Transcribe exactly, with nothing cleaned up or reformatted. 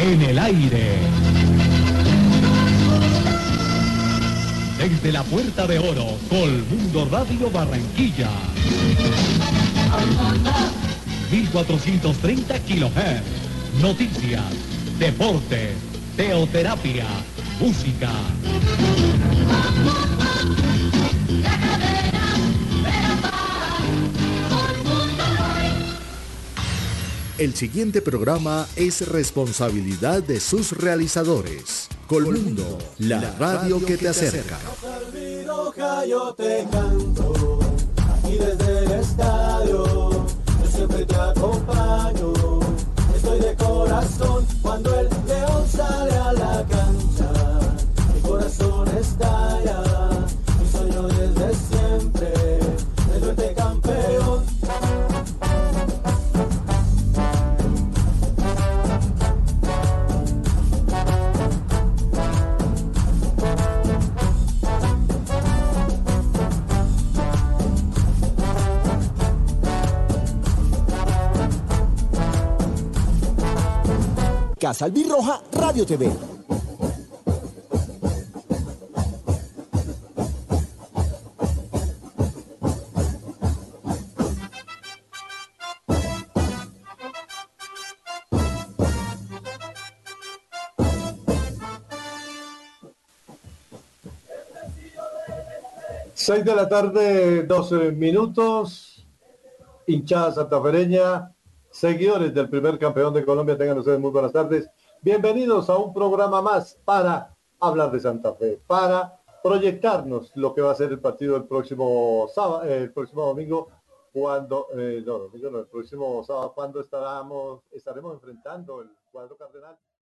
en el aire. Desde la Puerta de Oro, Colmundo Radio Barranquilla. mil cuatrocientos treinta kilohertz. Noticias, deportes, teoterapia, música. El siguiente programa es responsabilidad de sus realizadores. Colmundo, la radio que te acerca. Yo te canto, aquí desde el estadio, yo siempre te acompaño, estoy de corazón, cuando el león sale a la cancha, mi corazón estalla, mi sueño desde siempre, es verte campeón. Casa Albirroja Radio T V. Seis de la tarde, doce minutos, hinchada santafereña, seguidores del primer campeón de Colombia, tengan ustedes muy buenas tardes. Bienvenidos a un programa más para hablar de Santa Fe, para proyectarnos lo que va a ser el partido el próximo sábado, eh, el próximo domingo, cuando, eh, no, domingo no, el próximo sábado, cuando estaremos, estaremos enfrentando el cuadro cardenal